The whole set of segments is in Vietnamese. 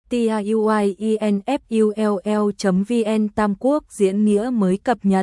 tiuinfull.vn Tam Quốc diễn nghĩa mới cập nhật.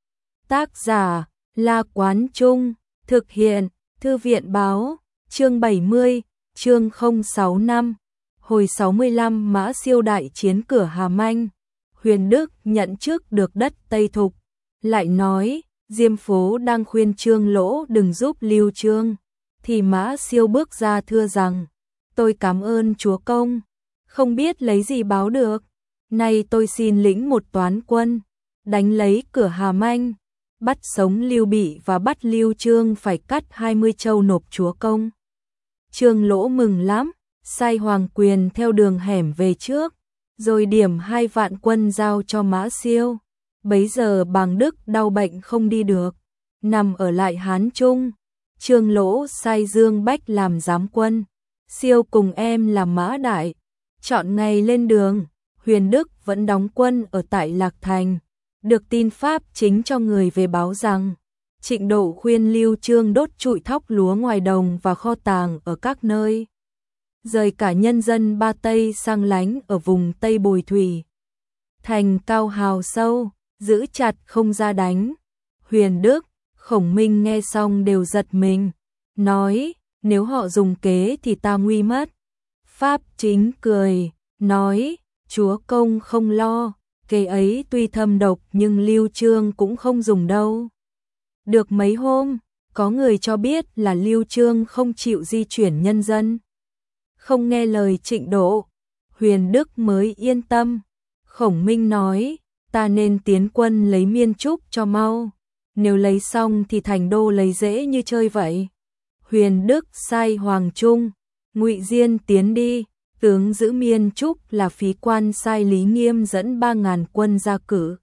Tác giả La Quán Trung, thực hiện Thư viện Báo, chương 70, chương 065. Hồi 65 Mã Siêu đại chiến cửa Hà Manh, Huyền Đức nhận trước được đất Tây Thục, lại nói Diêm Phố đang khuyên Trương Lỗ đừng giúp Lưu Trương, thì Mã Siêu bước ra thưa rằng: tôi cảm ơn chúa công, không biết lấy gì báo được, nay tôi xin lĩnh một toán quân, đánh lấy cửa Hà Manh, bắt sống Lưu Bị và bắt Lưu Trương phải cắt 20 châu nộp chúa công. Trương Lỗ mừng lắm, sai Hoàng Quyền theo đường hẻm về trước, rồi điểm 2 vạn quân giao cho Mã Siêu. Bấy giờ Bàng Đức đau bệnh không đi được, nằm ở lại Hán Trung. Trương Lỗ sai Dương Bách làm giám quân, Siêu cùng em làm mã đại. Chọn ngày lên đường, Huyền Đức vẫn đóng quân ở tại Lạc Thành. Được tin Pháp chính cho người về báo rằng Trịnh Độ khuyên Lưu Trương đốt trụi thóc lúa ngoài đồng và kho tàng ở các nơi, rời cả nhân dân Ba Tây sang lánh ở vùng Tây Bồi Thủy. Thành cao hào sâu, giữ chặt không ra đánh. Huyền Đức, Khổng Minh nghe xong đều giật mình, nói: nếu họ dùng kế thì ta nguy mất. Pháp chính cười, nói: chúa công không lo, kế ấy tuy thâm độc nhưng Lưu Trương cũng không dùng đâu. Được mấy hôm, có người cho biết là Lưu Trương không chịu di chuyển nhân dân, không nghe lời Trịnh Độ. Huyền Đức mới yên tâm. Khổng Minh nói: ta nên tiến quân lấy Miên Trúc cho mau, nếu lấy xong thì thành đô lấy dễ như chơi vậy. Huyền Đức sai Hoàng Trung, Ngụy Diên tiến đi, tướng giữ Miên Trúc là Phí Quan sai Lý Nghiêm dẫn 3.000 quân ra cử.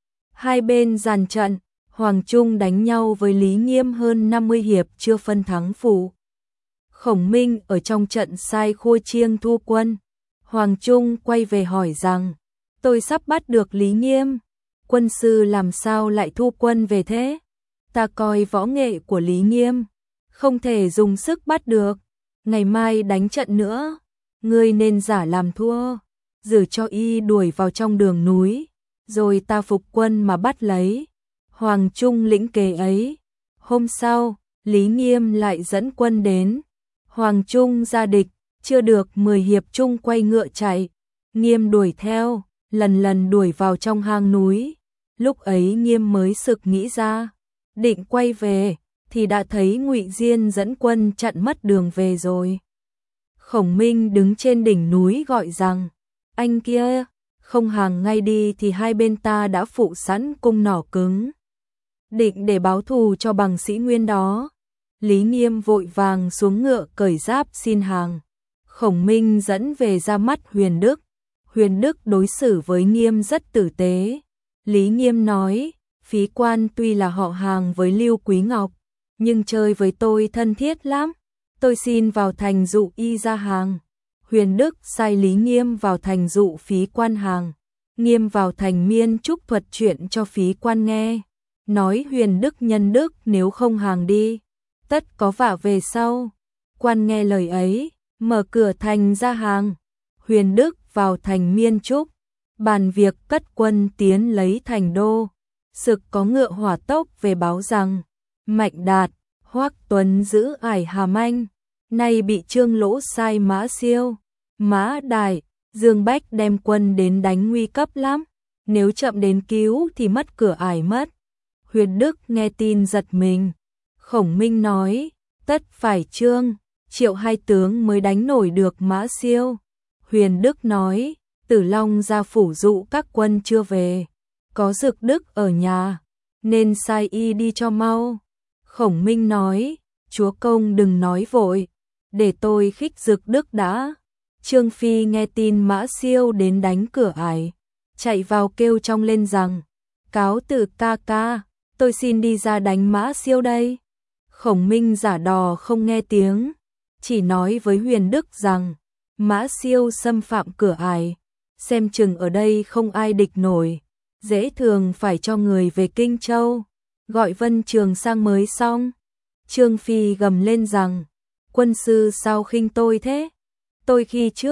Hai bên dàn trận, Hoàng Trung đánh nhau với Lý Nghiêm hơn 50 hiệp chưa phân thắng phụ. Khổng Minh ở trong trận sai Khôi Chiêng thu quân. Hoàng Trung quay về hỏi rằng: tôi sắp bắt được Lý Nghiêm, quân sư làm sao lại thu quân về thế? Ta coi võ nghệ của Lý Nghiêm không thể dùng sức bắt được, ngày mai đánh trận nữa, ngươi nên giả làm thua, giữ cho y đuổi vào trong đường núi, rồi ta phục quân mà bắt lấy. Hoàng Trung lĩnh kế ấy. Hôm sau, Lý Nghiêm lại dẫn quân đến. Hoàng Trung ra địch, chưa được 10 hiệp Trung quay ngựa chạy. Nghiêm đuổi theo, lần lần đuổi vào trong hang núi. Lúc ấy Nghiêm mới sực nghĩ ra, định quay về thì đã thấy Ngụy Diên dẫn quân chặn mất đường về rồi. Khổng Minh đứng trên đỉnh núi gọi rằng: anh kia, không hàng ngay đi thì hai bên ta đã phụ sẵn cung nỏ cứng, định để báo thù cho bằng sĩ Nguyên đó. Lý Nghiêm vội vàng xuống ngựa cởi giáp xin hàng. Khổng Minh dẫn về ra mắt Huyền Đức. Huyền Đức đối xử với Nghiêm rất tử tế. Lý Nghiêm nói: Phí Quan tuy là họ hàng với Lưu Quý Ngọc, nhưng chơi với tôi thân thiết lắm, tôi xin vào thành dụ y ra hàng. Huyền Đức sai Lý Nghiêm vào thành dụ Phí Quan hàng. Nghiêm vào thành Miên Trúc thuật chuyện cho Phí Quan nghe, nói Huyền Đức nhân đức nếu không hàng đi, tất có vả về sau. Quan nghe lời ấy, mở cửa thành ra hàng. Huyền Đức vào thành Miên Trúc, bàn việc cất quân tiến lấy thành đô. Sực có ngựa hỏa tốc về báo rằng Mạnh Đạt, Hoắc Tuấn giữ ải Hà Manh, nay bị Trương Lỗ sai Mã Siêu, Mã Đại, Dương Bách đem quân đến đánh nguy cấp lắm, nếu chậm đến cứu thì mất cửa ải mất. Huyền Đức nghe tin giật mình. Khổng Minh nói: tất phải Trương, Triệu hai tướng mới đánh nổi được Mã Siêu. Huyền Đức nói: Tử Long ra phủ dụ các quân chưa về, có Dực Đức ở nhà, nên sai y đi cho mau. Khổng Minh nói: chúa công đừng nói vội, để tôi khích Dực Đức đã. Trương Phi nghe tin Mã Siêu đến đánh cửa ải, chạy vào kêu trong lên rằng: cáo từ ca ca, tôi xin đi ra đánh Mã Siêu đây. Khổng Minh giả đò không nghe tiếng, chỉ nói với Huyền Đức rằng: Mã Siêu xâm phạm cửa ải, xem chừng ở đây không ai địch nổi, dễ thường phải cho người về Kinh Châu, gọi Vân Trường sang mới xong. Trương Phi gầm lên rằng: quân sư sao khinh tôi thế? Tôi khi trước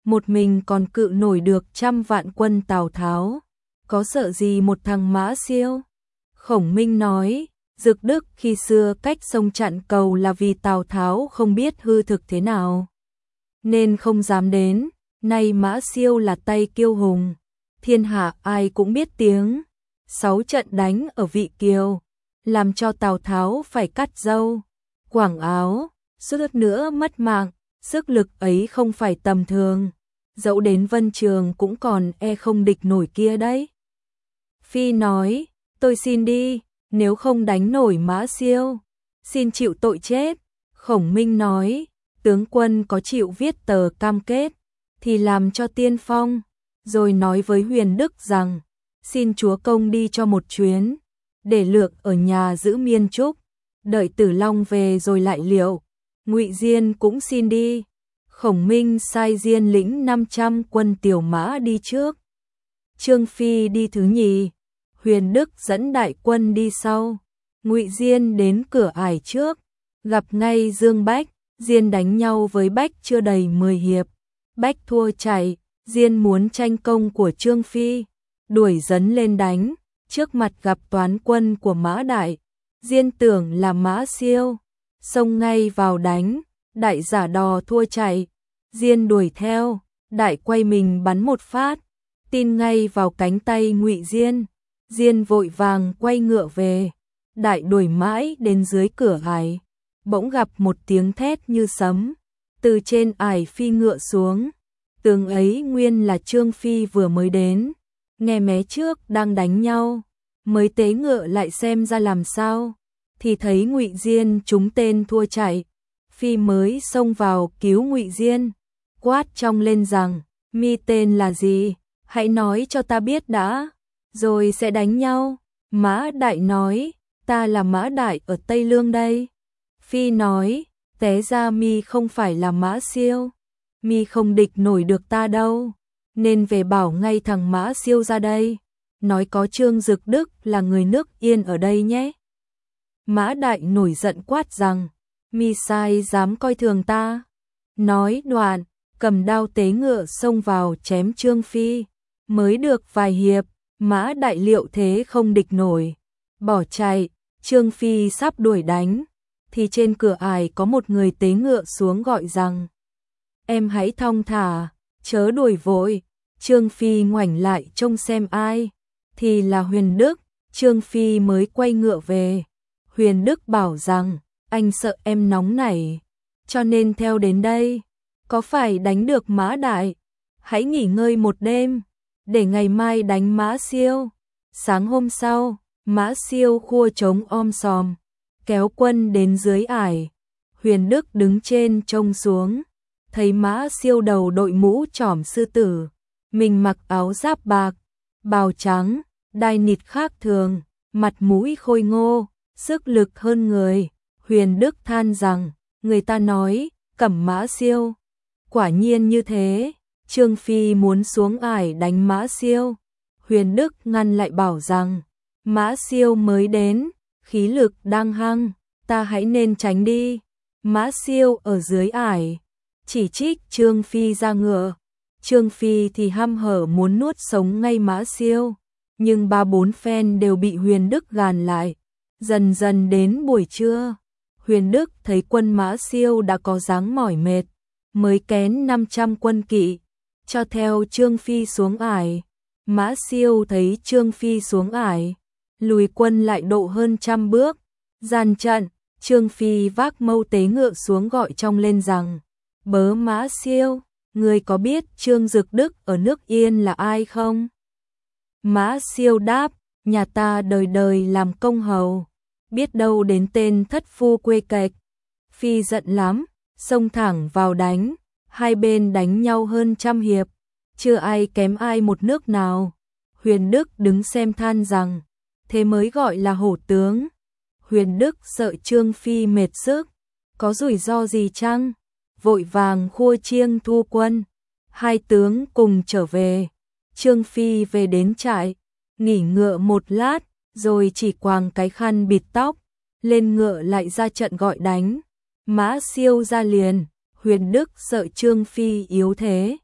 một mình còn cự nổi được 100 vạn quân Tào Tháo, có sợ gì một thằng Mã Siêu? Khổng Minh nói, Dực Đức khi xưa cách sông chặn cầu là vì Tào Tháo không biết hư thực thế nào, nên không dám đến, nay Mã Siêu là tay kiêu hùng, thiên hạ ai cũng biết tiếng, 6 trận đánh ở Vị Kiều, làm cho Tào Tháo phải cắt râu, quảng áo, suýt nữa mất mạng, sức lực ấy không phải tầm thường, dẫu đến Vân Trường cũng còn không địch nổi kia đấy. Phi nói, tôi xin đi, nếu không đánh nổi Mã Siêu, xin chịu tội chết. Khổng Minh nói, tướng quân có chịu viết tờ cam kết, thì làm cho tiên phong, rồi nói với Huyền Đức rằng, xin chúa công đi cho một chuyến, để Lược ở nhà giữ miên trúc, đợi Tử Long về rồi lại liệu. Ngụy Diên cũng xin đi. Khổng Minh sai Diên lĩnh 500 quân tiểu mã đi trước, Trương Phi đi thứ nhì, Huyền Đức dẫn đại quân đi sau. Ngụy Diên đến cửa ải trước, gặp ngay Dương Bách, Diên đánh nhau với Bách chưa đầy 10 hiệp, Bách thua chạy, Diên muốn tranh công của Trương Phi, đuổi dấn lên đánh, trước mặt gặp toán quân của Mã Đại, Diên tưởng là Mã Siêu, xông ngay vào đánh, Đại giả đò thua chạy, Diên đuổi theo, Đại quay mình bắn một phát, tin ngay vào cánh tay Ngụy Diên, Diên vội vàng quay ngựa về, Đại đuổi mãi đến dưới cửa ải, bỗng gặp một tiếng thét như sấm, từ trên ải phi ngựa xuống, tướng ấy nguyên là Trương Phi vừa mới đến, nghe mé trước đang đánh nhau, mới tế ngựa lại xem ra làm sao, thì thấy Ngụy Diên trúng tên thua chạy, Phi mới xông vào cứu Ngụy Diên, quát trong lên rằng, mi tên là gì, hãy nói cho ta biết đã, rồi sẽ đánh nhau. Mã Đại nói, ta là Mã Đại ở Tây Lương đây. Phi nói, té ra mi không phải là Mã Siêu, mi không địch nổi được ta đâu, nên về bảo ngay thằng Mã Siêu ra đây, nói có Trương Dực Đức là người nước Yên ở đây nhé. Mã Đại nổi giận quát rằng, mi sai dám coi thường ta. Nói đoạn, cầm đao tế ngựa xông vào chém Trương Phi, mới được vài hiệp, Mã Đại liệu thế không địch nổi, bỏ chạy, Trương Phi sắp đuổi đánh, thì trên cửa ải có một người tế ngựa xuống gọi rằng, em hãy thong thả, chớ đuổi vội. Trương Phi ngoảnh lại trông xem ai, thì là Huyền Đức, Trương Phi mới quay ngựa về. Huyền Đức bảo rằng, anh sợ em nóng nảy, cho nên theo đến đây, có phải đánh được Mã Đại, hãy nghỉ ngơi một đêm, để ngày mai đánh Mã Siêu. Sáng hôm sau, Mã Siêu khua trống om sòm, kéo quân đến dưới ải, Huyền Đức đứng trên trông xuống, thấy Mã Siêu đầu đội mũ trỏm sư tử, mình mặc áo giáp bạc, bào trắng, đai nịt khác thường, mặt mũi khôi ngô, sức lực hơn người. Huyền Đức than rằng, người ta nói, cẩm Mã Siêu, quả nhiên như thế. Trương Phi muốn xuống ải đánh Mã Siêu, Huyền Đức ngăn lại bảo rằng, Mã Siêu mới đến, khí lực đang hăng, ta hãy nên tránh đi. Mã Siêu ở dưới ải, chỉ trích Trương Phi ra ngựa, Trương Phi thì hăm hở muốn nuốt sống ngay Mã Siêu, nhưng 3-4 phen đều bị Huyền Đức gàn lại. Dần dần đến buổi trưa, Huyền Đức thấy quân Mã Siêu đã có dáng mỏi mệt, mới kén 500 quân kỵ, cho theo Trương Phi xuống ải. Mã Siêu thấy Trương Phi xuống ải, lùi quân lại độ hơn 100 bước, gian trận. Trương Phi vác mâu tế ngựa xuống gọi trong lên rằng, bớ Mã Siêu, người có biết Trương Dực Đức ở nước Yên là ai không? Mã Siêu đáp, nhà ta đời đời làm công hầu, biết đâu đến tên thất phu quê kệch. Phi giận lắm, xông thẳng vào đánh, hai bên đánh nhau hơn 100 hiệp, chưa ai kém ai một nước nào. Huyền Đức đứng xem than rằng, thế mới gọi là hổ tướng. Huyền Đức sợ Trương Phi mệt sức, có rủi ro gì chăng? Vội vàng khua chiêng thu quân, hai tướng cùng trở về. Trương Phi về đến trại, nghỉ ngựa một lát, rồi chỉ quàng cái khăn bịt tóc, lên ngựa lại ra trận gọi đánh. Mã Siêu ra liền, Huyền Đức sợ Trương Phi yếu thế,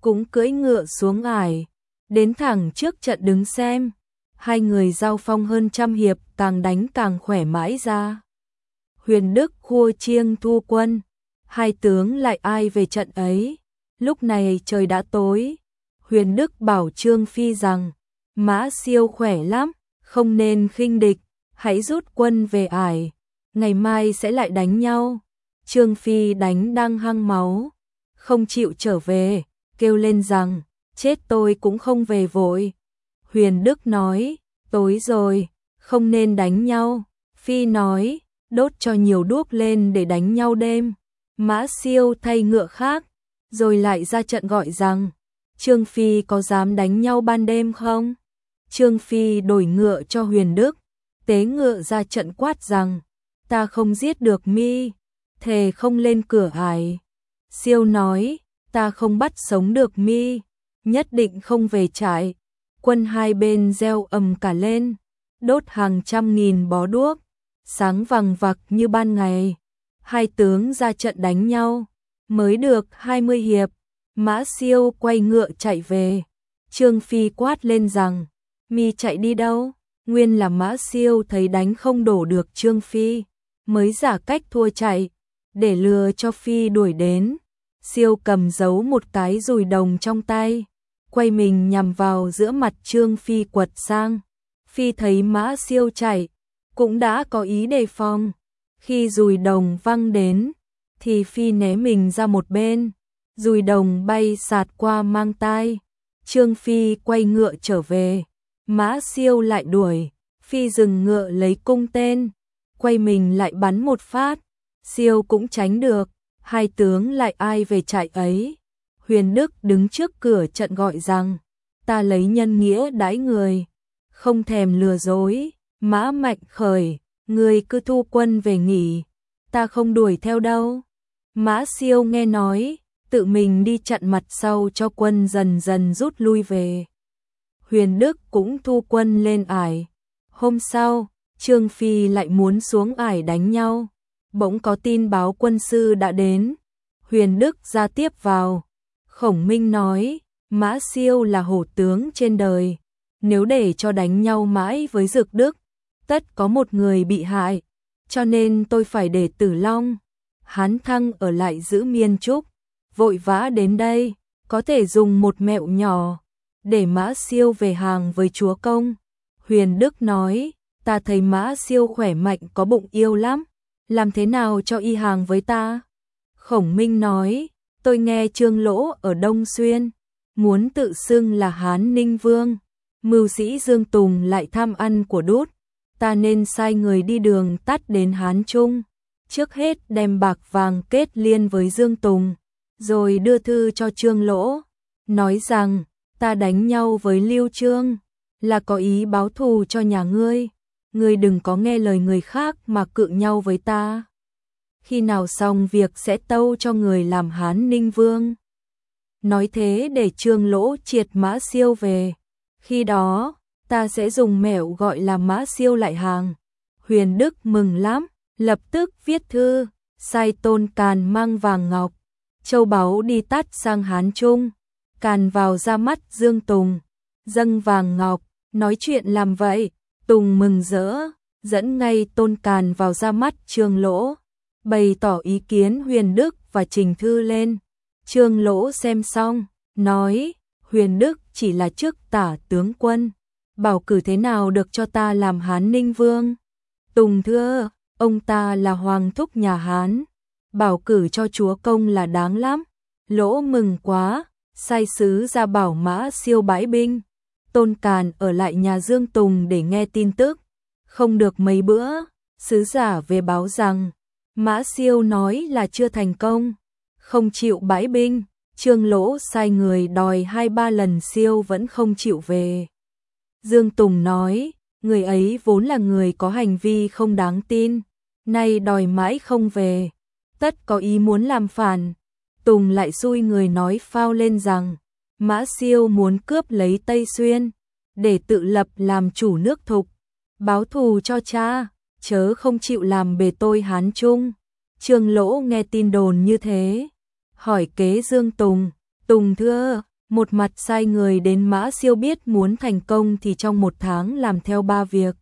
cũng cưỡi ngựa xuống ải, đến thẳng trước trận đứng xem. Hai người giao phong hơn trăm hiệp, càng đánh càng khỏe mãi ra. Huyền Đức khua chiêng thu quân, hai tướng lại ai về trận ấy. Lúc này trời đã tối, Huyền Đức bảo Trương Phi rằng, Mã Siêu khỏe lắm, không nên khinh địch, hãy rút quân về ải, ngày mai sẽ lại đánh nhau. Trương Phi đánh đang hăng máu, không chịu trở về, kêu lên rằng, chết tôi cũng không về vội. Huyền Đức nói, tối rồi, không nên đánh nhau. Phi nói, đốt cho nhiều đuốc lên để đánh nhau đêm. Mã Siêu thay ngựa khác, rồi lại ra trận gọi rằng, Trương Phi có dám đánh nhau ban đêm không? Trương Phi đổi ngựa cho Huyền Đức, tế ngựa ra trận quát rằng, ta không giết được mi, thề không lên cửa ải. Siêu nói, ta không bắt sống được mi, nhất định không về trại. Quân hai bên reo ầm cả lên, đốt hàng trăm nghìn bó đuốc, sáng vằng vặc như ban ngày. Hai tướng ra trận đánh nhau, mới được 20 hiệp, Mã Siêu quay ngựa chạy về. Trương Phi quát lên rằng, mi chạy đi đâu? Nguyên là Mã Siêu thấy đánh không đổ được Trương Phi, mới giả cách thua chạy, để lừa cho Phi đuổi đến. Siêu cầm giấu một cái dùi đồng trong tay, quay mình nhằm vào giữa mặt Trương Phi quật sang. Phi thấy Mã Siêu chạy, cũng đã có ý đề phòng. Khi dùi đồng văng đến, thì Phi né mình ra một bên, dùi đồng bay sạt qua mang tai. Trương Phi quay ngựa trở về, Mã Siêu lại đuổi. Phi dừng ngựa lấy cung tên, quay mình lại bắn một phát. Siêu cũng tránh được, hai tướng lại ai về trại ấy. Huyền Đức đứng trước cửa trận gọi rằng, ta lấy nhân nghĩa đãi người, không thèm lừa dối. Mã Mạnh khởi, người cứ thu quân về nghỉ, ta không đuổi theo đâu. Mã Siêu nghe nói, tự mình đi chặn mặt sau cho quân dần dần rút lui về. Huyền Đức cũng thu quân lên ải. Hôm sau, Trương Phi lại muốn xuống ải đánh nhau. Bỗng có tin báo quân sư đã đến. Huyền Đức ra tiếp vào. Khổng Minh nói, Mã Siêu là hổ tướng trên đời, nếu để cho đánh nhau mãi với Dực Đức, tất có một người bị hại, cho nên tôi phải để Tử Long, Hán Thăng ở lại giữ Miên Trúc, vội vã đến đây, có thể dùng một mẹo nhỏ, để Mã Siêu về hàng với chúa công. Huyền Đức nói, ta thấy Mã Siêu khỏe mạnh có bụng yêu lắm, làm thế nào cho y hàng với ta? Khổng Minh nói, tôi nghe Trương Lỗ ở Đông Xuyên, muốn tự xưng là Hán Ninh Vương, mưu sĩ Dương Tùng lại tham ăn của Đút, ta nên sai người đi đường tắt đến Hán Trung, trước hết đem bạc vàng kết liên với Dương Tùng, rồi đưa thư cho Trương Lỗ, nói rằng, ta đánh nhau với Lưu Trương, là có ý báo thù cho nhà ngươi đừng có nghe lời người khác mà cự nhau với ta. Khi nào xong việc sẽ tâu cho người làm Hán Ninh Vương. Nói thế để Trương Lỗ triệt Mã Siêu về. Khi đó, ta sẽ dùng mẹo gọi là Mã Siêu lại hàng. Huyền Đức mừng lắm, lập tức viết thư, sai Tôn Càn mang vàng ngọc, châu báu đi tắt sang Hán Trung. Càn vào ra mắt Dương Tùng, dâng vàng ngọc, nói chuyện làm vậy. Tùng mừng rỡ, dẫn ngay Tôn Càn vào ra mắt Trương Lỗ, bày tỏ ý kiến Huyền Đức và trình thư lên. Trương Lỗ xem xong, nói, Huyền Đức chỉ là chức tả tướng quân, bảo cử thế nào được cho ta làm Hán Ninh Vương. Tùng thưa, ông ta là hoàng thúc nhà Hán, bảo cử cho chúa công là đáng lắm. Lỗ mừng quá, sai sứ ra bảo Mã Siêu bãi binh. Tôn Càn ở lại nhà Dương Tùng để nghe tin tức. Không được mấy bữa, sứ giả về báo rằng, Mã Siêu nói là chưa thành công, không chịu bãi binh. Trương Lỗ sai người đòi 2-3 lần Siêu vẫn không chịu về. Dương Tùng nói, người ấy vốn là người có hành vi không đáng tin, nay đòi mãi không về, tất có ý muốn làm phản. Tùng lại xui người nói phao lên rằng, Mã Siêu muốn cướp lấy Tây Xuyên, để tự lập làm chủ nước Thục, báo thù cho cha, chớ không chịu làm bề tôi Hán Trung. Trương Lỗ nghe tin đồn như thế, hỏi kế Dương Tùng, Tùng thưa, một mặt sai người đến Mã Siêu biết muốn thành công thì trong 1 tháng làm theo 3 việc.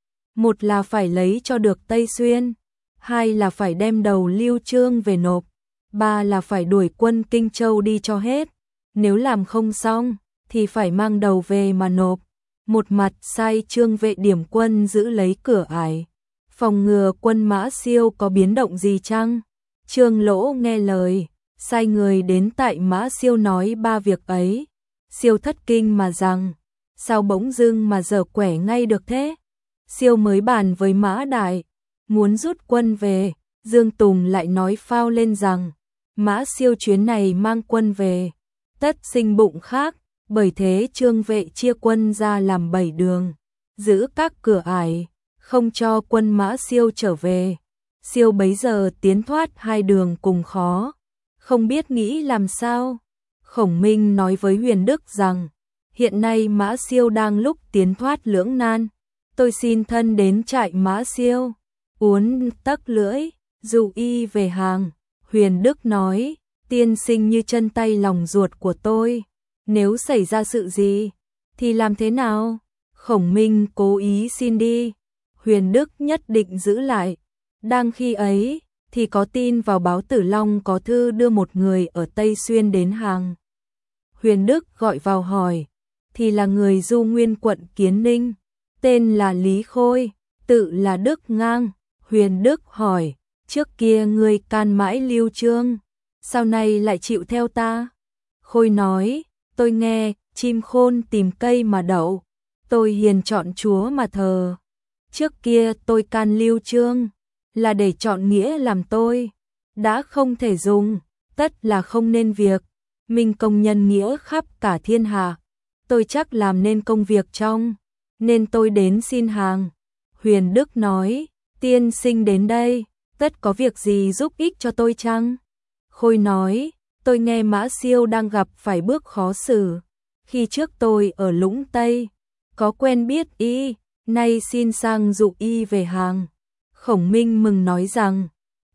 Một là phải lấy cho được Tây Xuyên, hai là phải đem đầu Lưu Chương về nộp, ba là phải đuổi quân Kinh Châu đi cho hết. Nếu làm không xong thì phải mang đầu về mà nộp. Một mặt sai Trương Vệ điểm quân giữ lấy cửa ải, phòng ngừa quân Mã Siêu có biến động gì chăng. Trương Lỗ nghe lời, sai người đến tại Mã Siêu nói 3 việc ấy. Siêu thất kinh mà rằng, sao bỗng dưng mà dở quẻ ngay được thế? Siêu mới bàn với Mã Đại, muốn rút quân về, Dương Tùng lại nói phao lên rằng, Mã Siêu chuyến này mang quân về, tất sinh bụng khác, bởi thế Trương Vệ chia quân ra làm 7 đường, giữ các cửa ải, không cho quân Mã Siêu trở về. Siêu bấy giờ tiến thoát 2 đường cùng khó, không biết nghĩ làm sao. Khổng Minh nói với Huyền Đức rằng, hiện nay Mã Siêu đang lúc tiến thoát lưỡng nan, tôi xin thân đến trại Mã Siêu, uốn tắc lưỡi, dụ y về hàng. Huyền Đức nói, tiên sinh như chân tay lòng ruột của tôi, nếu xảy ra sự gì, thì làm thế nào? Khổng Minh cố ý xin đi, Huyền Đức nhất định giữ lại. Đang khi ấy, thì có tin vào báo Tử Long có thư đưa một người ở Tây Xuyên đến hàng. Huyền Đức gọi vào hỏi, thì là người Du Nguyên quận Kiến Ninh, tên là Lý Khôi, tự là Đức Ngang. Huyền Đức hỏi, trước kia ngươi can mãi Lưu Chương, sau này lại chịu theo ta? Khôi nói, tôi nghe, chim khôn tìm cây mà đậu, tôi hiền chọn Chúa mà thờ. Trước kia tôi can Lưu Chương, là để chọn nghĩa làm tôi, đã không thể dùng, tất là không nên việc. Minh công nhân nghĩa khắp cả thiên hạ, tôi chắc làm nên công việc trong, nên tôi đến xin hàng. Huyền Đức nói, tiên sinh đến đây, tất có việc gì giúp ích cho tôi chăng? Khôi nói, tôi nghe Mã Siêu đang gặp phải bước khó xử, khi trước tôi ở Lũng Tây, có quen biết y, nay xin sang dụ y về hàng. Khổng Minh mừng nói rằng,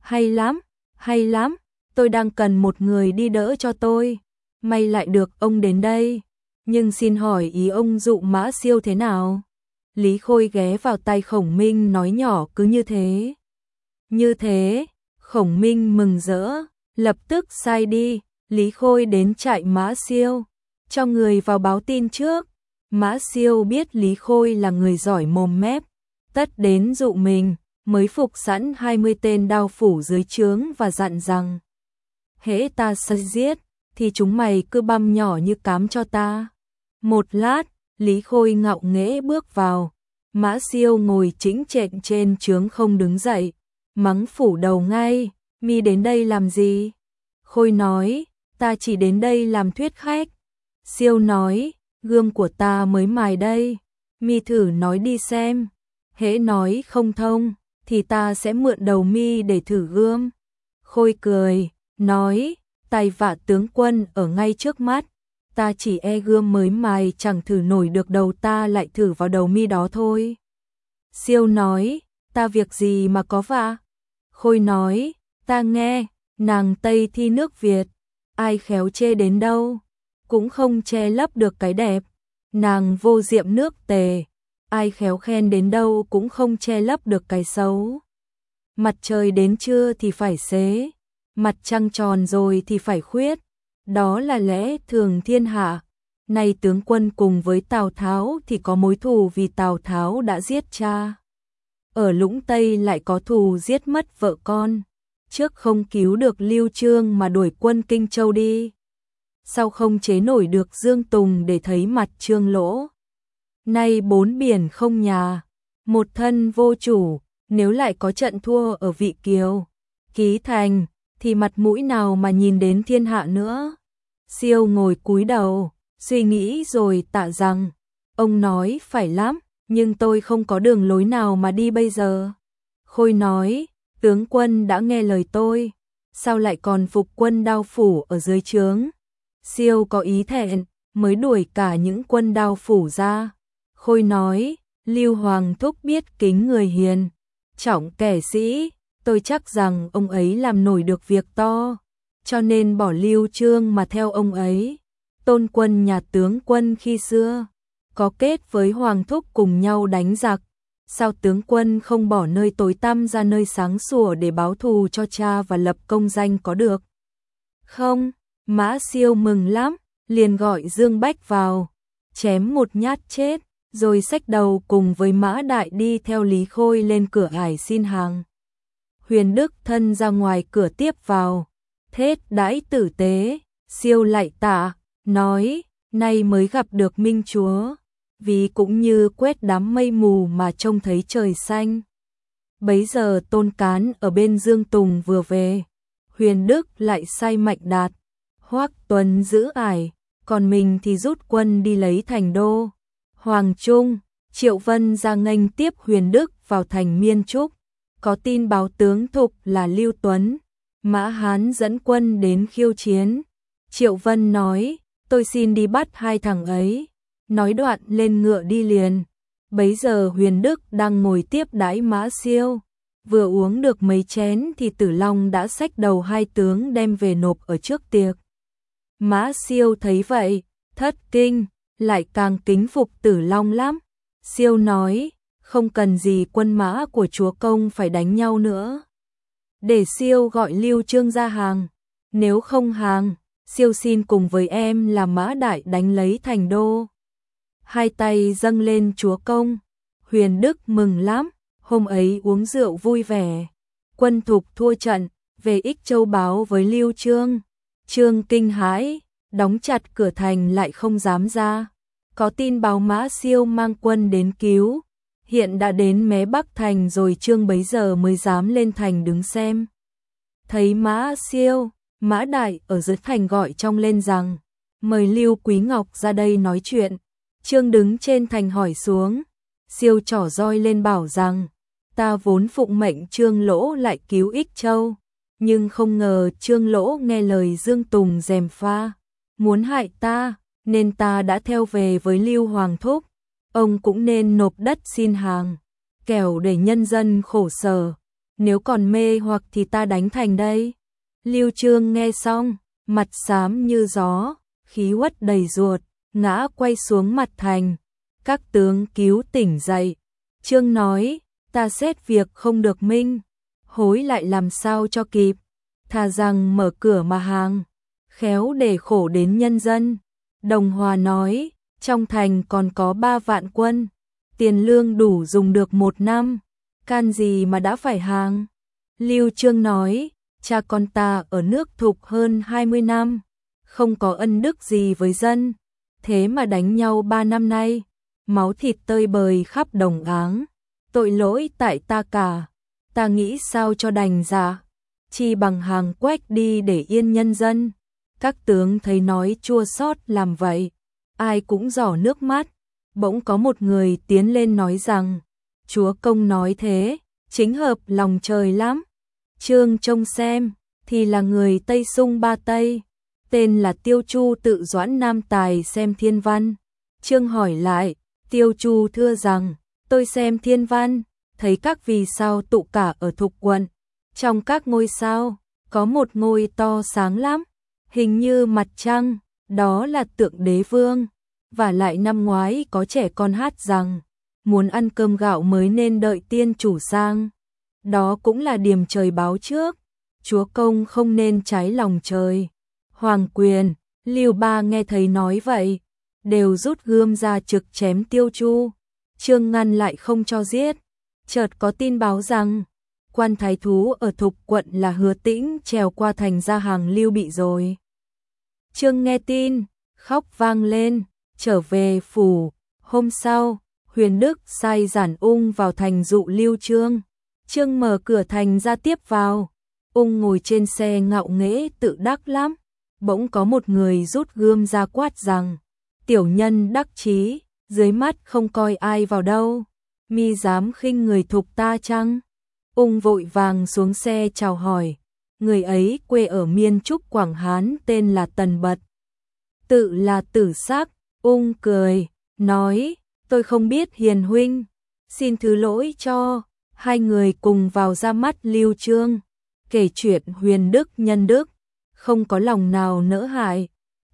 hay lắm, tôi đang cần một người đi đỡ cho tôi, may lại được ông đến đây, nhưng xin hỏi ý ông dụ Mã Siêu thế nào? Lý Khôi ghé vào tay Khổng Minh nói nhỏ cứ như thế. Như thế, Khổng Minh mừng rỡ, lập tức sai đi, Lý Khôi đến trại Mã Siêu, cho người vào báo tin trước. Mã Siêu biết Lý Khôi là người giỏi mồm mép, tất đến dụ mình, mới phục sẵn 20 tên đao phủ dưới trướng và dặn rằng, hễ ta sai giết, thì chúng mày cứ băm nhỏ như cám cho ta. Một lát, Lý Khôi ngạo nghễ bước vào, Mã Siêu ngồi chĩnh chện trên trướng không đứng dậy, mắng phủ đầu ngay, mi đến đây làm gì? Khôi nói, ta chỉ đến đây làm thuyết khách. Siêu nói, gươm của ta mới mài đây, mi thử nói đi xem, hễ nói không thông, thì ta sẽ mượn đầu mi để thử gươm. Khôi cười, nói, tài vạ tướng quân ở ngay trước mắt, ta chỉ e gươm mới mài chẳng thử nổi được đầu ta lại thử vào đầu mi đó thôi. Siêu nói, ta việc gì mà có vạ? Khôi nói, ta nghe, nàng Tây thi nước Việt, ai khéo chê đến đâu, cũng không che lấp được cái đẹp, nàng vô diệm nước Tề, ai khéo khen đến đâu cũng không che lấp được cái xấu. Mặt trời đến trưa thì phải xế, mặt trăng tròn rồi thì phải khuyết, đó là lẽ thường thiên hạ. Nay tướng quân cùng với Tào Tháo thì có mối thù vì Tào Tháo đã giết cha, ở Lũng Tây lại có thù giết mất vợ con, trước không cứu được Lưu Chương mà đuổi quân Kinh Châu đi, sau không chế nổi được Dương Tùng để thấy mặt Trương Lỗ. Nay 4 biển không nhà, một thân vô chủ, nếu lại có trận thua ở Vị Kiều, Ký Thành, thì mặt mũi nào mà nhìn đến thiên hạ nữa. Siêu ngồi cúi đầu, suy nghĩ rồi tạ rằng, ông nói phải lắm, nhưng tôi không có đường lối nào mà đi bây giờ. Khôi nói, tướng quân đã nghe lời tôi, sao lại còn phục quân Đao phủ ở dưới trướng? Siêu có ý thẹn, mới đuổi cả những quân Đao phủ ra. Khôi nói, Lưu Hoàng thúc biết kính người hiền, trọng kẻ sĩ, tôi chắc rằng ông ấy làm nổi được việc to, cho nên bỏ Lưu Chương mà theo ông ấy. Tôn Quân nhà tướng quân khi xưa, có kết với Hoàng thúc cùng nhau đánh giặc, sao tướng quân không bỏ nơi tối tăm ra nơi sáng sủa để báo thù cho cha và lập công danh có được không? Mã Siêu mừng lắm, liền gọi Dương Bách vào, chém một nhát chết, rồi xách đầu cùng với Mã Đại đi theo Lý Khôi lên cửa ải xin hàng. Huyền Đức thân ra ngoài cửa tiếp vào, thết đãi tử tế, Siêu lạy tạ, nói, nay mới gặp được Minh Chúa, vì cũng như quét đám mây mù mà trông thấy trời xanh. Bấy giờ Tôn Cán ở bên Dương Tùng vừa về, Huyền Đức lại sai Mạnh Đạt, Hoắc Tuấn giữ ải, còn mình thì rút quân đi lấy thành đô. Hoàng Trung, Triệu Vân ra nghênh tiếp Huyền Đức vào thành Miên Trúc, có tin báo tướng Thục là Lưu Tuấn, Mã Hán dẫn quân đến khiêu chiến. Triệu Vân nói, tôi xin đi bắt hai thằng ấy, nói đoạn lên ngựa đi liền. Bấy giờ Huyền Đức đang ngồi tiếp đãi Mã Siêu, vừa uống được mấy chén thì Tử Long đã xách đầu hai tướng đem về nộp ở trước tiệc. Mã Siêu thấy vậy, thất kinh, lại càng kính phục Tử Long lắm. Siêu nói, không cần gì quân mã của chúa công phải đánh nhau nữa. Để Siêu gọi Lưu Trương ra hàng, nếu không hàng, Siêu xin cùng với em là Mã Đại đánh lấy thành đô. Hai tay dâng lên chúa công, Huyền Đức mừng lắm, hôm ấy uống rượu vui vẻ. Quân Thục thua trận, về Ích Châu báo với Lưu Trương. Trương kinh hãi, đóng chặt cửa thành lại không dám ra. Có tin báo Mã Siêu mang quân đến cứu, hiện đã đến mé Bắc thành rồi. Trương bấy giờ mới dám lên thành đứng xem. Thấy Mã Siêu, Mã Đại ở dưới thành gọi trong lên rằng, mời Lưu Quý Ngọc ra đây nói chuyện. Trương đứng trên thành hỏi xuống, Siêu trỏ roi lên bảo rằng, ta vốn phụng mệnh Trương Lỗ lại cứu Ích Châu, nhưng không ngờ Trương Lỗ nghe lời Dương Tùng gièm pha, muốn hại ta, nên ta đã theo về với Lưu Hoàng thúc. Ông cũng nên nộp đất xin hàng, kẻo để nhân dân khổ sở, nếu còn mê hoặc thì ta đánh thành đây. Lưu Trương nghe xong, mặt xám như gió, khí uất đầy ruột, ngã quay xuống mặt thành. Các tướng cứu tỉnh dậy. Trương nói, ta xét việc không được minh, hối lại làm sao cho kịp, thà rằng mở cửa mà hàng, khéo để khổ đến nhân dân. Đồng Hòa nói, trong thành còn có 3 vạn quân, tiền lương đủ dùng được 1 năm, can gì mà đã phải hàng. Lưu Trương nói, cha con ta ở nước Thục hơn 20 năm, không có ân đức gì với dân, thế mà đánh nhau 3 năm nay, máu thịt tơi bời khắp đồng áng, tội lỗi tại ta cả, ta nghĩ sao cho đành dạ, chi bằng hàng quách đi để yên nhân dân. Các tướng thấy nói chua xót làm vậy, ai cũng rỏ nước mắt. Bỗng có một người tiến lên nói rằng, chúa công nói thế, chính hợp lòng trời lắm. Trương trông xem, thì là người Tây Sung Ba Tây, tên là Tiêu Chu tự Doãn Nam Tài xem thiên văn. Trương hỏi lại, Tiêu Chu thưa rằng, tôi xem thiên văn, thấy các vì sao tụ cả ở Thục quận. Trong các ngôi sao, có một ngôi to sáng lắm, hình như mặt trăng, đó là tượng đế vương. Và lại năm ngoái có trẻ con hát rằng, muốn ăn cơm gạo mới nên đợi tiên chủ sang. Đó cũng là điềm trời báo trước, chúa công không nên trái lòng trời. Hoàng Quyền, Lưu Ba nghe thấy nói vậy, đều rút gươm ra trực chém Tiêu Chu. Trương ngăn lại không cho giết. Chợt có tin báo rằng, quan thái thú ở Thục quận là Hứa Tĩnh trèo qua thành ra hàng Lưu Bị rồi. Trương nghe tin, khóc vang lên, trở về phủ. Hôm sau, Huyền Đức sai Giản Ung vào thành dụ Lưu Trương. Trương mở cửa thành ra tiếp vào. Ung ngồi trên xe ngạo nghễ tự đắc lắm. Bỗng có một người rút gươm ra quát rằng, tiểu nhân đắc chí, dưới mắt không coi ai vào đâu, mi dám khinh người Thục ta chăng? Ung vội vàng xuống xe chào hỏi, người ấy quê ở Miên Trúc Quảng Hán tên là Tần Bật, tự là Tử Sắc. Ung cười, nói, tôi không biết hiền huynh, xin thứ lỗi cho. Hai người cùng vào ra mắt Lưu Trương, kể chuyện Huyền Đức nhân đức, không có lòng nào nỡ hại.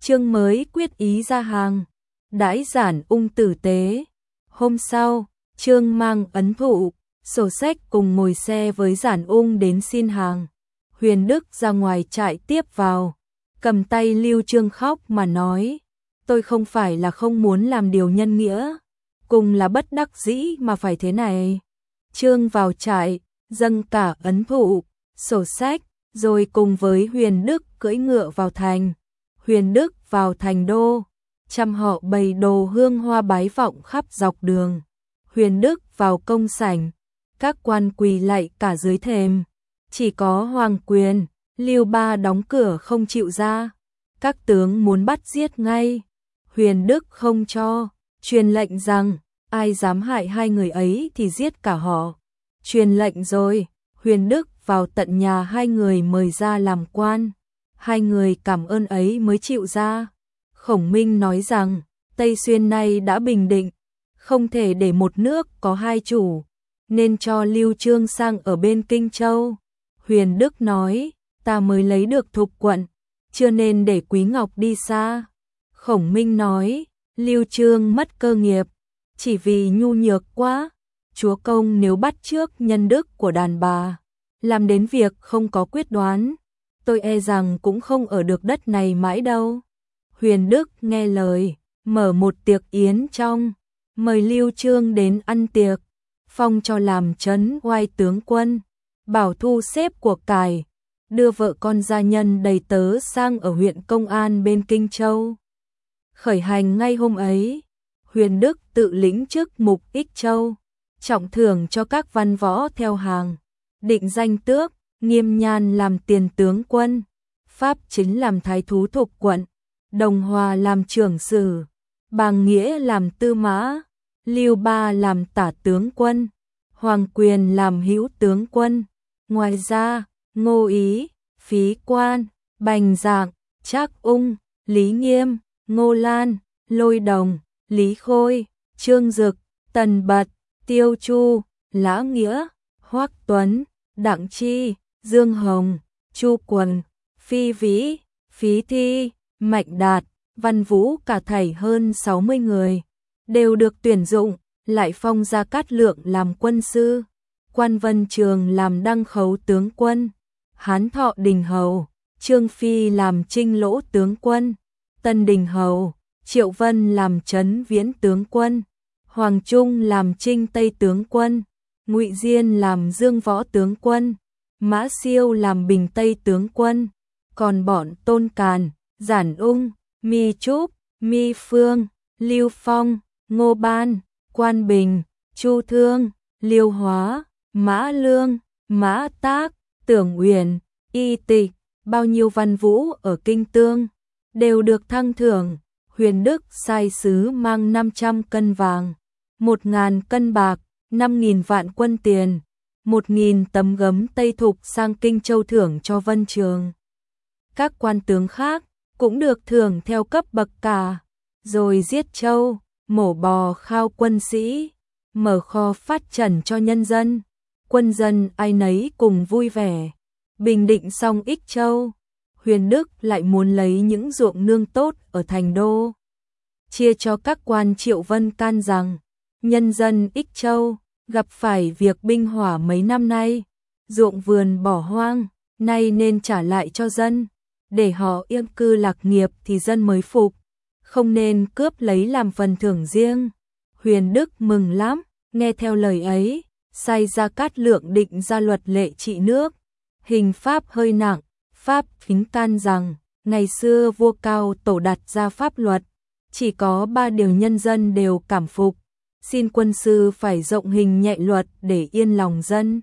Trương mới quyết ý ra hàng, đãi Giản Ung tử tế. Hôm sau, Trương mang ấn thụ, sổ sách cùng ngồi xe với Giản Ung đến xin hàng. Huyền Đức ra ngoài trại tiếp vào, cầm tay Lưu Trương khóc mà nói, tôi không phải là không muốn làm điều nhân nghĩa, cùng là bất đắc dĩ mà phải thế này. Trương vào trại, dâng cả ấn thụ, sổ sách, rồi cùng với Huyền Đức cưỡi ngựa vào thành. Huyền Đức vào thành đô, trăm họ bày đồ hương hoa bái vọng khắp dọc đường. Huyền Đức vào công sảnh, các quan quỳ lạy cả dưới thềm. Chỉ có Hoàng Quyền, Lưu Ba đóng cửa không chịu ra. Các tướng muốn bắt giết ngay. Huyền Đức không cho, truyền lệnh rằng ai dám hại hai người ấy thì giết cả họ. Truyền lệnh rồi, Huyền Đức vào tận nhà hai người mời ra làm quan. Hai người cảm ơn ấy mới chịu ra. Khổng Minh nói rằng Tây Xuyên nay đã bình định, không thể để một nước có hai chủ, nên cho Lưu Trương sang ở bên Kinh Châu. Huyền Đức nói, ta mới lấy được Thục quận, chưa nên để Quý Ngọc đi xa. Khổng Minh nói, Lưu Trương mất cơ nghiệp, chỉ vì nhu nhược quá. Chúa công nếu bắt chước nhân đức của đàn bà, làm đến việc không có quyết đoán, tôi e rằng cũng không ở được đất này mãi đâu. Huyền Đức nghe lời, mở một tiệc yến trong, mời Lưu Trương đến ăn tiệc, phong cho làm trấn oai tướng quân, bảo thu xếp của cải, đưa vợ con gia nhân đầy tớ sang ở huyện Công An bên Kinh Châu. Khởi hành ngay hôm ấy, Huyền Đức tự lĩnh chức mục Ích Châu, trọng thưởng cho các văn võ theo hàng, định danh tước, Nghiêm Nhan làm tiền tướng quân, Pháp Chính làm thái thú Thục quận, Đồng Hòa làm trưởng sử, Bàng Nghĩa làm tư mã, Lưu Ba làm tả tướng quân, Hoàng Quyền làm hữu tướng quân. Ngoài ra, Ngô Ý, Phí Quan, Bành Dạng, Trác Ung, Lý Nghiêm, Ngô Lan, Lôi Đồng, Lý Khôi, Trương Dực, Tần Bật, Tiêu Chu, Lã Nghĩa, Hoắc Tuấn, Đặng Chi, Dương Hồng, Chu Quần, Phi Vĩ, Phí Thi, Mạnh Đạt, Văn Vũ cả thảy hơn 60 người, đều được tuyển dụng, lại phong Gia Cát Lượng làm quân sư, Quan Vân Trường làm Đăng Khấu tướng quân, Hán Thọ Đình Hầu, Trương Phi làm Trinh Lỗ tướng quân, Tân Đình Hầu, Triệu Vân làm Trấn Viễn tướng quân, Hoàng Trung làm Trinh Tây tướng quân, Ngụy Diên làm Dương Võ tướng quân, Mã Siêu làm Bình Tây tướng quân. Còn bọn Tôn Càn, Giản Ung, Mi Trúc, Mi Phương, Lưu Phong, Ngô Ban, Quan Bình, Chu Thương, Liêu Hóa, Mã Lương, Mã Tác, Tưởng Uyển, Y Tịch, bao nhiêu văn vũ ở Kinh Tương đều được thăng thưởng. Huyền Đức sai sứ mang 500 cân vàng, 1.000 cân bạc, 5.000 vạn quân tiền, 1.000 tấm gấm Tây Thục sang Kinh Châu thưởng cho Vân Trường. Các quan tướng khác cũng được thưởng theo cấp bậc cả, rồi giết trâu, mổ bò khao quân sĩ, mở kho phát trần cho nhân dân. Quân dân ai nấy cùng vui vẻ. Bình định xong Ích Châu, Huyền Đức lại muốn lấy những ruộng nương tốt ở thành đô, chia cho các quan. Triệu Vân can rằng, nhân dân Ích Châu gặp phải việc binh hỏa mấy năm nay, ruộng vườn bỏ hoang, nay nên trả lại cho dân, để họ yên cư lạc nghiệp thì dân mới phục, không nên cướp lấy làm phần thưởng riêng. Huyền Đức mừng lắm, nghe theo lời ấy, sai Gia Cát Lượng định ra luật lệ trị nước, hình pháp hơi nặng. Pháp Kính can rằng, ngày xưa vua Cao Tổ đặt ra pháp luật, chỉ có 3 điều nhân dân đều cảm phục, xin quân sư phải rộng hình nhẹ luật để yên lòng dân.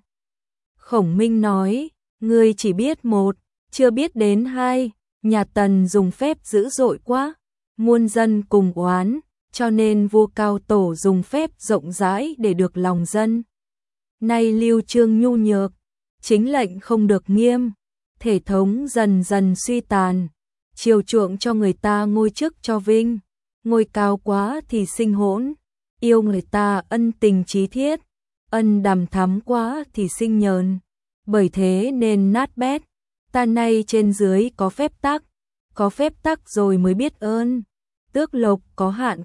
Khổng Minh nói, ngươi chỉ biết 1, chưa biết đến 2, nhà Tần dùng phép dữ dội quá, muôn dân cùng oán, cho nên vua Cao Tổ dùng phép rộng rãi để được lòng dân. Nay Lưu Trương nhu nhược, chính lệnh không được nghiêm, thể thống dần dần suy tàn, chiều chuộng cho người ta ngôi chức cho vinh, ngôi cao quá thì sinh hỗn, yêu người ta ân tình chí thiết, ân đằm thắm quá thì sinh nhờn, bởi thế nên nát bét. Ta nay trên dưới có phép tắc, có phép tắc rồi mới biết ơn. Tước lộc có hạn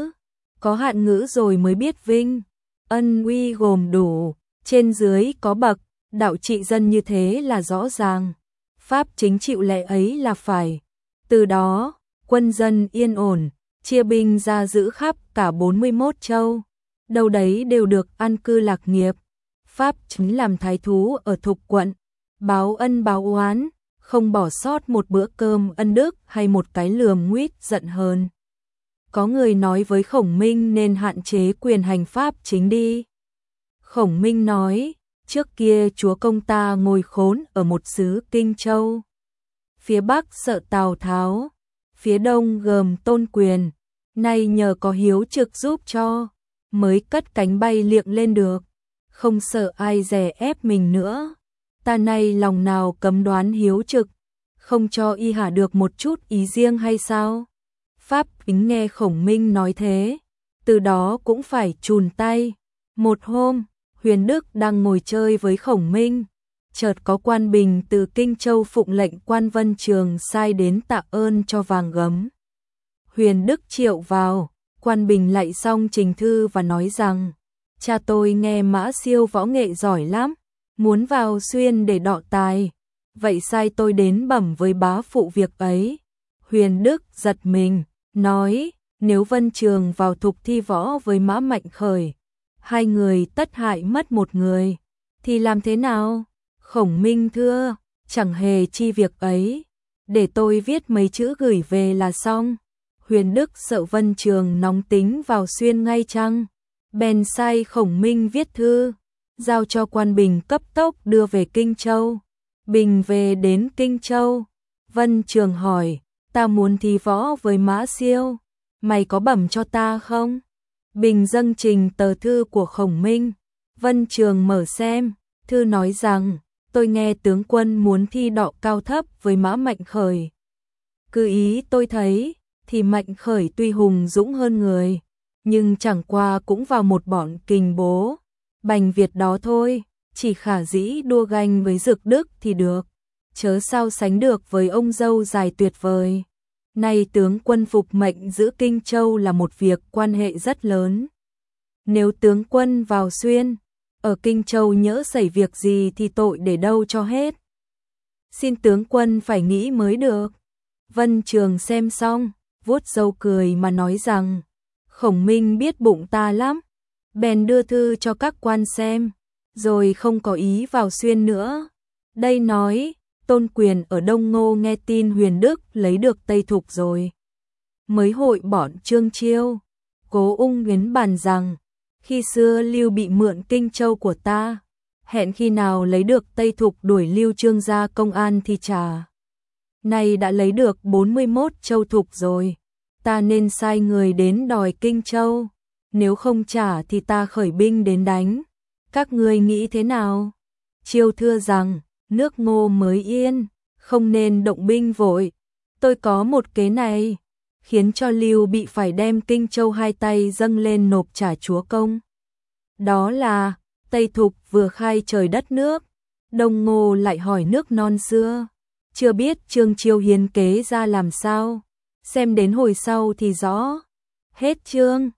có hạn ngữ rồi mới biết vinh. Ân uy gồm đủ, trên dưới có bậc, đạo trị dân như thế là rõ ràng. Pháp chính chịu lệ ấy là phải. Từ đó, quân dân yên ổn, chia binh ra giữ khắp cả 41 châu. Đâu đấy đều được an cư lạc nghiệp. Pháp chính làm thái thú ở Thục quận, báo ân báo oán, không bỏ sót một bữa cơm ân đức hay một cái lườm nguýt giận hờn. Có người nói với Khổng Minh nên hạn chế quyền hành pháp chính đi. Khổng Minh nói, trước kia chúa công ta ngồi khốn ở một xứ Kinh Châu. Phía Bắc sợ Tào Tháo, phía Đông gồm Tôn Quyền, nay nhờ có Hiếu Trực giúp cho, mới cất cánh bay liệng lên được, không sợ ai dè ép mình nữa. Ta nay lòng nào cấm đoán Hiếu Trực, không cho y hả được một chút ý riêng hay sao? Pháp Bính nghe Khổng Minh nói thế, từ đó cũng phải chùn tay. Một hôm, Huyền Đức đang ngồi chơi với Khổng Minh, chợt có quan bình từ Kinh Châu phụng lệnh quan Vân Trường sai đến tạ ơn cho vàng gấm. Huyền Đức triệu vào, quan bình lạy xong trình thư và nói rằng, cha tôi nghe Mã Siêu võ nghệ giỏi lắm, muốn vào xuyên để đọ tài, vậy sai tôi đến bẩm với bá phụ việc ấy. Huyền Đức giật mình, nói, nếu Vân Trường vào Thục thi võ với Mã Mạnh Khởi, hai người tất hại mất một người, thì làm thế nào? Khổng Minh thưa, chẳng hề chi việc ấy, để tôi viết mấy chữ gửi về là xong. Huyền Đức sợ Vân Trường nóng tính vào xuyên ngay chăng, bèn sai Khổng Minh viết thư, giao cho quan Bình cấp tốc đưa về Kinh Châu. Bình về đến Kinh Châu, Vân Trường hỏi, ta muốn thi võ với Mã Siêu, mày có bẩm cho ta không? Bình dâng trình tờ thư của Khổng Minh, Vân Trường mở xem, thư nói rằng, tôi nghe tướng quân muốn thi đọ cao thấp với Mã Mạnh Khởi. Cứ ý tôi thấy, thì Mạnh Khởi tuy hùng dũng hơn người, nhưng chẳng qua cũng vào một bọn kình bố, bành Việt đó thôi, chỉ khả dĩ đua ganh với Dực Đức thì được, chớ sao sánh được với ông dâu dài tuyệt vời. Nay tướng quân phục mệnh giữ Kinh Châu là một việc quan hệ rất lớn. Nếu tướng quân vào xuyên, ở Kinh Châu nhỡ xảy việc gì thì tội để đâu cho hết. Xin tướng quân phải nghĩ mới được. Vân Trường xem xong, vuốt râu cười mà nói rằng, Khổng Minh biết bụng ta lắm, bèn đưa thư cho các quan xem, rồi không có ý vào xuyên nữa. Đây nói, Tôn Quyền ở Đông Ngô nghe tin Huyền Đức lấy được Tây Thục rồi, mới hội bọn Trương Chiêu, Cố Ung Yến bàn rằng, khi xưa Lưu bị mượn Kinh Châu của ta, hẹn khi nào lấy được Tây Thục đuổi Lưu Trương ra công an thì trả. Nay đã lấy được 41 châu thục rồi, ta nên sai người đến đòi Kinh Châu, nếu không trả thì ta khởi binh đến đánh. Các ngươi nghĩ thế nào? Chiêu thưa rằng, nước Ngô mới yên, không nên động binh vội. Tôi có một kế này, khiến cho Lưu bị phải đem Kinh Châu hai tay dâng lên nộp trả chúa công. Đó là, Tây Thục vừa khai trời đất nước, Đông Ngô lại hỏi nước non xưa. Chưa biết Trương Chiêu hiến kế ra làm sao, xem đến hồi sau thì rõ. Hết chương.